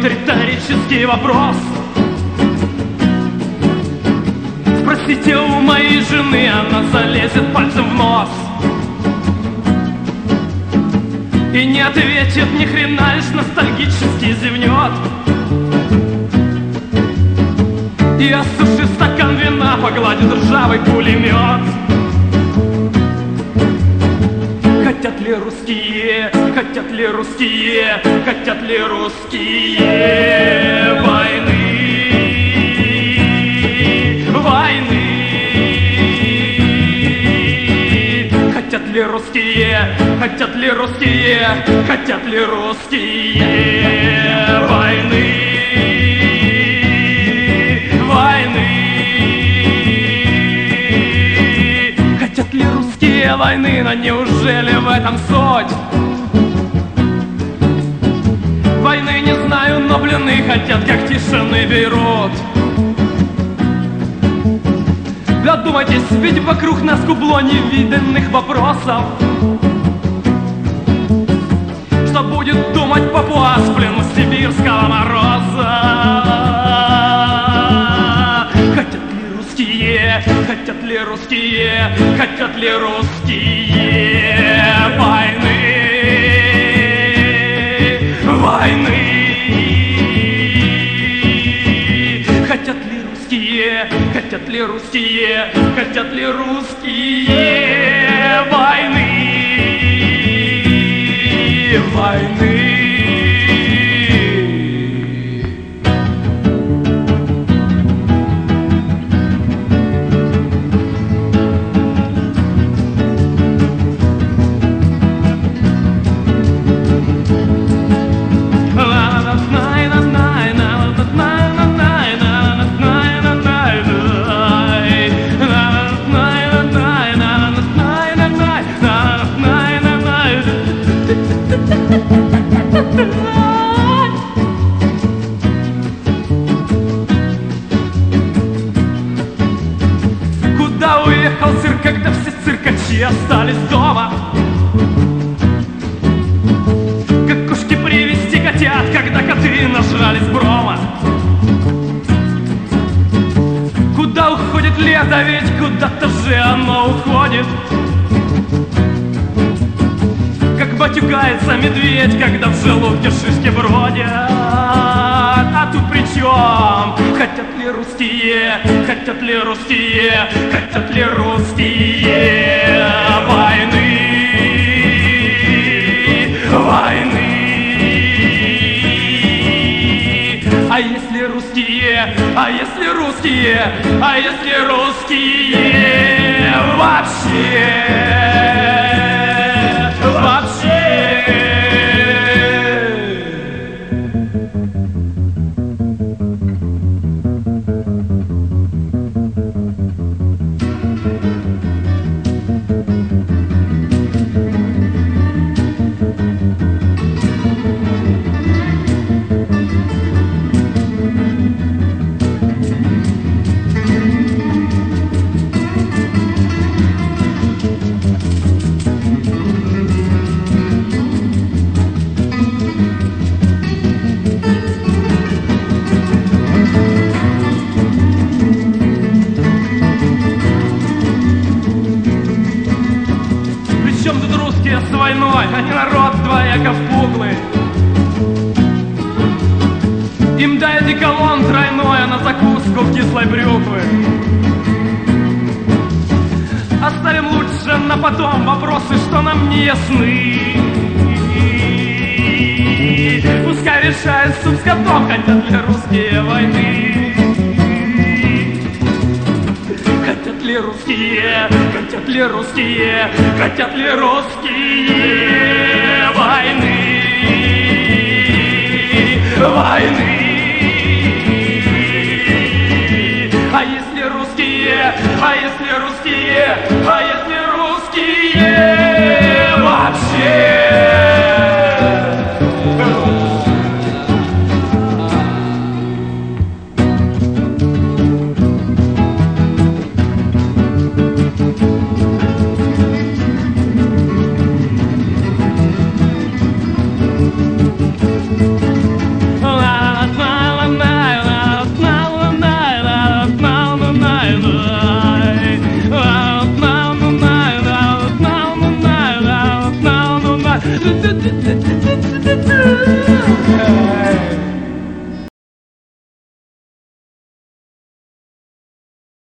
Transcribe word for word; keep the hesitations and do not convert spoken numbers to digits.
задают риторический вопрос. Спросите у моей жены, она залезет пальцем в нос и не ответит ни хрена, лишь ностальгически зевнет. И, осушив стакан вина, погладит ржавый пулемет. Хотят ли русские, хотят ли русские, хотят ли русские войны, войны? Хотят ли русские, хотят ли русские, хотят ли русские войны, войны? Хотят ли русские войны, но неужели в этом суть? Войны не знаю, но блины хотят, как тишины берут. Задумайтесь, ведь вокруг нас кубло невиданных вопросов. Что будет думать папуас в плену сибирского мороза? Хотят ли русские, хотят ли русские, хотят ли русские войны, войны? Хотят ли русские, хотят ли русские, хотят ли русские войны, войны? Куда уехал цирк, когда все циркачи остались дома? Как кошки привести котят, когда коты нажрались брома? Куда уходит лето, ведь куда-то же оно уходит? Как батюкается медведь, когда в желудке шишки бродят. А тут при чем? Хотят ли русские, хотят ли русские, хотят ли русские войны, войны? А если русские, а если русские, а если русские вообще, вообще? С войной, а не народ двояко впуглый. Им дай одеколон тройной, а на закуску кислой брюквы. Оставим лучше на потом вопросы, что нам не ясны. Пускай решает суп с котом, хотят ли русские войны. Хотят ли русские, хотят ли русские, хотят ли русские войны, войны?